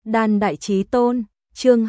Đan Đại Chí Tôn, chương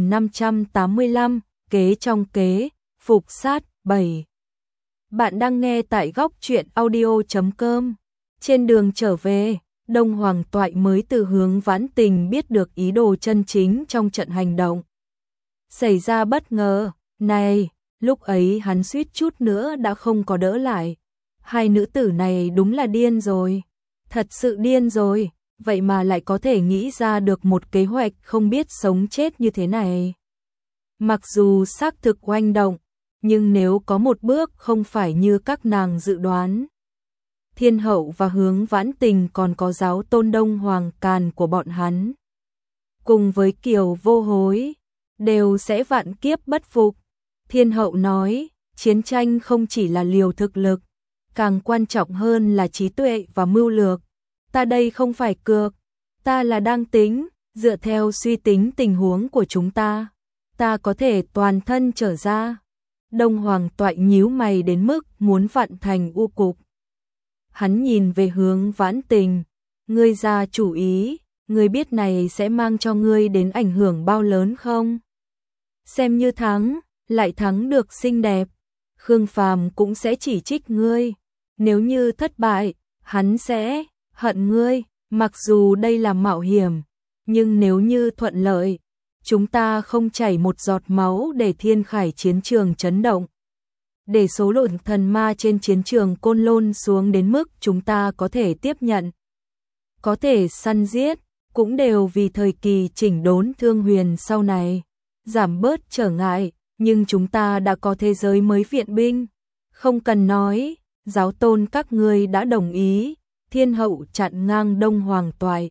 2585, kế trong kế, phục sát, 7. Bạn đang nghe tại góc truyện audio.com. Trên đường trở về, Đông Hoàng Toại mới từ Hướng Vãn Tình biết được ý đồ chân chính trong trận hành động. Xảy ra bất ngờ, này, lúc ấy hắn suýt chút nữa đã không có đỡ lại. Hai nữ tử này đúng là điên rồi, thật sự điên rồi. Vậy mà lại có thể nghĩ ra được một kế hoạch không biết sống chết như thế này. Mặc dù xác thực oanh động, nhưng nếu có một bước không phải như các nàng dự đoán, Thiên Hậu và Hướng Vãn Tình còn có giáo tôn Đông Hoàng Càn của bọn hắn, cùng với Kiều Vô Hối, đều sẽ vạn kiếp bất phục. Thiên Hậu nói, chiến tranh không chỉ là liều thực lực, càng quan trọng hơn là trí tuệ và mưu lược. Ta đây không phải cược, ta là đang tính, dựa theo suy tính tình huống của chúng ta có thể toàn thân trở ra. Đông Hoàng Toại nhíu mày đến mức muốn vặn thành u cục. Hắn nhìn về Hướng Vãn Tình, ngươi ra chủ ý, ngươi biết này sẽ mang cho ngươi đến ảnh hưởng bao lớn không? Xem như thắng, lại thắng được xinh đẹp, Khương Phàm cũng sẽ chỉ trích ngươi, nếu như thất bại, hắn sẽ hận ngươi. Mặc dù đây là mạo hiểm, nhưng nếu như thuận lợi, chúng ta không chảy một giọt máu để thiên khải chiến trường chấn động, để số lượng thần ma trên chiến trường Côn Lôn xuống đến mức chúng ta có thể tiếp nhận, có thể săn giết, cũng đều vì thời kỳ chỉnh đốn Thương Huyền sau này giảm bớt trở ngại. Nhưng chúng ta đã có thế giới mới viện binh, không cần nói, giáo tôn các ngươi đã đồng ý. Thiên Hậu chặn ngang Đông Hoàng Toại.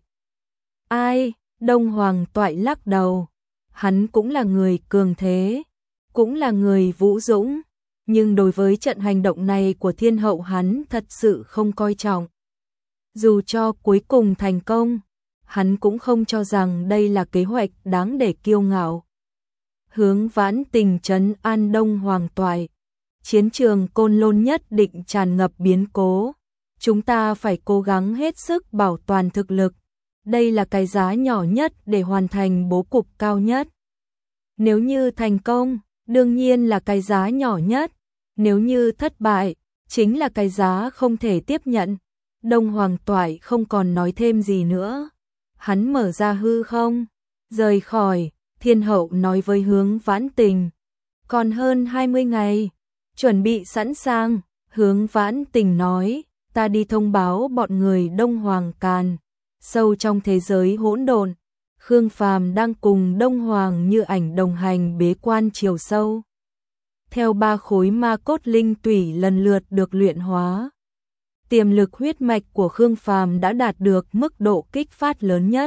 Ai? Đông Hoàng Toại lắc đầu. Hắn cũng là người cường thế, cũng là người vũ dũng, nhưng đối với trận hành động này của Thiên Hậu hắn thật sự không coi trọng. Dù cho cuối cùng thành công, hắn cũng không cho rằng đây là kế hoạch đáng để kiêu ngạo. Hướng Vãn Tình trấn an Đông Hoàng Toại. Chiến trường Côn Lôn nhất định tràn ngập biến cố. Chúng ta phải cố gắng hết sức bảo toàn thực lực. Đây là cái giá nhỏ nhất để hoàn thành bố cục cao nhất. Nếu như thành công, đương nhiên là cái giá nhỏ nhất. Nếu như thất bại, chính là cái giá không thể tiếp nhận. Đông Hoàng Toại không còn nói thêm gì nữa. Hắn mở ra hư không, rời khỏi. Thiên Hậu nói với Hướng Vãn Tình, còn hơn 20 ngày, chuẩn bị sẵn sàng. Hướng Vãn Tình nói, ta đi thông báo bọn người Đông Hoàng Càn. Sâu trong thế giới hỗn độn, Khương Phàm đang cùng Đông Hoàng Như Ảnh đồng hành bế quan chiều sâu. Theo 3 khối ma cốt linh tủy lần lượt được luyện hóa, tiềm lực huyết mạch của Khương Phàm đã đạt được mức độ kích phát lớn nhất.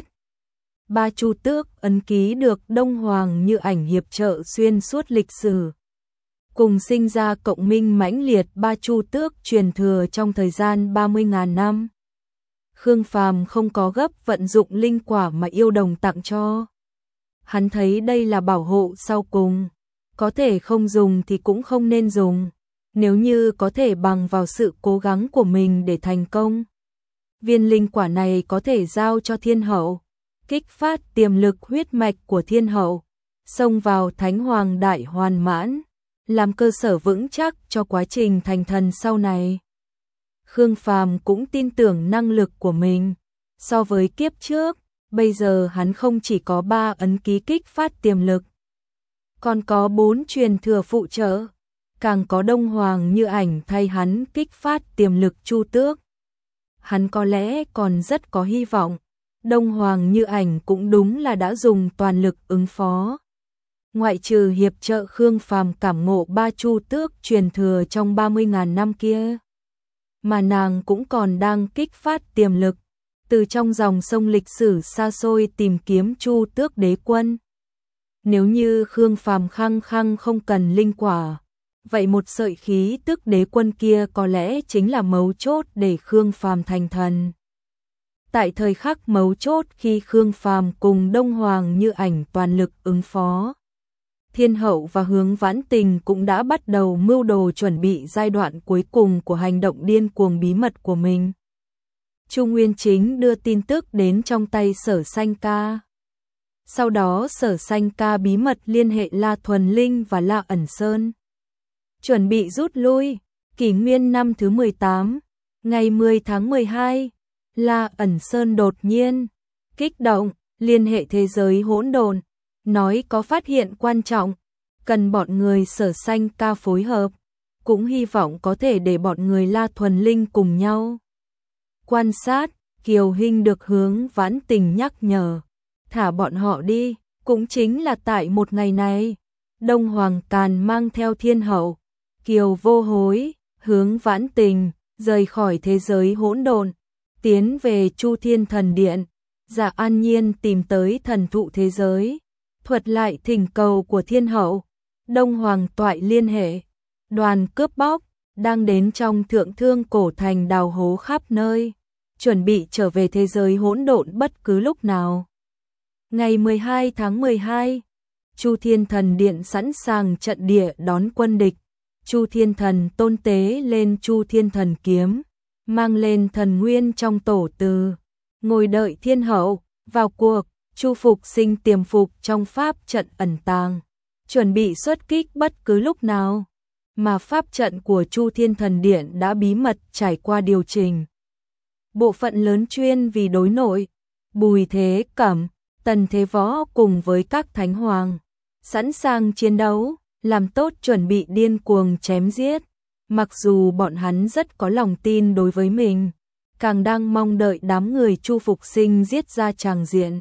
3 chu tước ấn ký được Đông Hoàng Như Ảnh hiệp trợ xuyên suốt lịch sử, cùng sinh ra cộng minh mãnh liệt 3 chu tước truyền thừa trong thời gian 30.000 năm. Khương Phàm không có gấp vận dụng linh quả mà yêu đồng tặng cho. Hắn thấy đây là bảo hộ sau cùng, có thể không dùng thì cũng không nên dùng, nếu như có thể bằng vào sự cố gắng của mình để thành công. Viên linh quả này có thể giao cho Thiên Hậu, kích phát tiềm lực huyết mạch của Thiên Hậu, xông vào Thánh Hoàng đại hoàn mãn, làm cơ sở vững chắc cho quá trình thành thần sau này. Khương Phàm cũng tin tưởng năng lực của mình. So với kiếp trước, bây giờ hắn không chỉ có 3 ấn ký kích phát tiềm lực, còn có 4 truyền thừa phụ trợ, càng có Đông Hoàng Như Ảnh thay hắn kích phát tiềm lực chu tước. Hắn có lẽ còn rất có hy vọng. Đông Hoàng Như Ảnh cũng đúng là đã dùng toàn lực ứng phó. Ngoại trừ hiệp trợ Khương Phàm cảm ngộ 3 chu tước truyền thừa trong 30.000 năm kia, mà nàng cũng còn đang kích phát tiềm lực, từ trong dòng sông lịch sử xa xôi tìm kiếm chu tước đế quân. Nếu như Khương Phàm khăng khăng không cần linh quả, vậy một sợi khí tức đế quân kia có lẽ chính là mấu chốt để Khương Phàm thành thần. Tại thời khắc mấu chốt khi Khương Phàm cùng Đông Hoàng Như Ảnh toàn lực ứng phó, Thiên Hậu và Hướng Vãn Tình cũng đã bắt đầu mưu đồ chuẩn bị giai đoạn cuối cùng của hành động điên cuồng bí mật của mình. Chu Nguyên Chính đưa tin tức đến trong tay Sở Sanh Ca. Sau đó Sở Sanh Ca bí mật liên hệ La Thuần Linh và La Ẩn Sơn, chuẩn bị rút lui. Kỷ nguyên năm thứ 18, ngày 10 tháng 12, La Ẩn Sơn đột nhiên kích động, liên hệ thế giới hỗn độn, nói có phát hiện quan trọng, cần bọn người Sở Sanh Ca phối hợp, cũng hy vọng có thể để bọn người La Thuần Linh cùng nhau quan sát. Kiều Hinh được Hướng Vãn Tình nhắc nhở, thả bọn họ đi. Cũng chính là tại một ngày này, Đông Hoàng Càn mang theo Thiên Hậu, Kiều Vô Hối, Hướng Vãn Tình rời khỏi thế giới hỗn độn, tiến về Chu Thiên Thần Điện. Dạ An Nhiên tìm tới thần thụ thế giới, thuật lại thỉnh cầu của Thiên Hậu. Đông Hoàng Toại liên hệ, đoàn cướp bóc đang đến trong Thượng Thương Cổ Thành đào hố khắp nơi, chuẩn bị trở về thế giới hỗn độn bất cứ lúc nào. Ngày 12 tháng 12, Chu Thiên Thần Điện sẵn sàng trận địa đón quân địch. Chu Thiên Thần tôn tế lên Chu Thiên Thần kiếm, mang lên thần nguyên trong tổ từ, ngồi đợi Thiên Hậu vào cuộc. Chu Phục Sinh tiềm phục trong pháp trận ẩn tàng, chuẩn bị xuất kích bất cứ lúc nào, mà pháp trận của Chu Thiên Thần Điện đã bí mật trải qua điều chỉnh. Bộ phận lớn chuyên vì đối nội, Bùi Thế Cẩm, Tần Thế Võ cùng với các thánh hoàng, sẵn sàng chiến đấu, làm tốt chuẩn bị điên cuồng chém giết. Mặc dù bọn hắn rất có lòng tin đối với mình, càng đang mong đợi đám người Chu Phục Sinh giết ra tràng diện.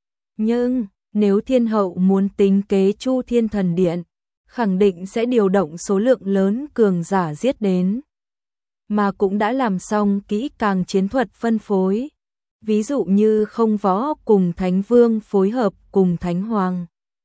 Nhưng, nếu Thiên Hậu muốn tính kế Chu Thiên Thần Điện, khẳng định sẽ điều động số lượng lớn cường giả giết đến. Mà cũng đã làm xong kỹ càng chiến thuật phân phối. Ví dụ như Không Võ cùng Thánh Vương phối hợp cùng Thánh Hoàng.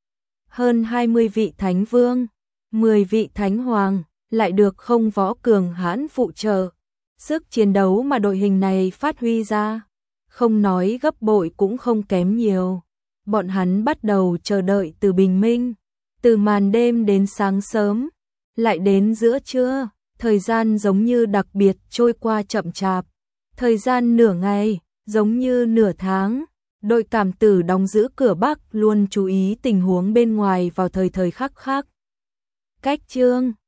Hơn 20 vị Thánh Vương, 10 vị Thánh Hoàng, lại được Không Võ cường hãn phụ trợ. Sức chiến đấu mà đội hình này phát huy ra, không nói gấp bội cũng không kém nhiều. Bọn hắn bắt đầu chờ đợi từ bình minh, từ màn đêm đến sáng sớm, lại đến giữa trưa, thời gian giống như đặc biệt trôi qua chậm chạp. Thời gian nửa ngày, giống như nửa tháng. Đội cảm tử đóng giữ cửa Bắc luôn chú ý tình huống bên ngoài vào thời khắc khác. Cách chương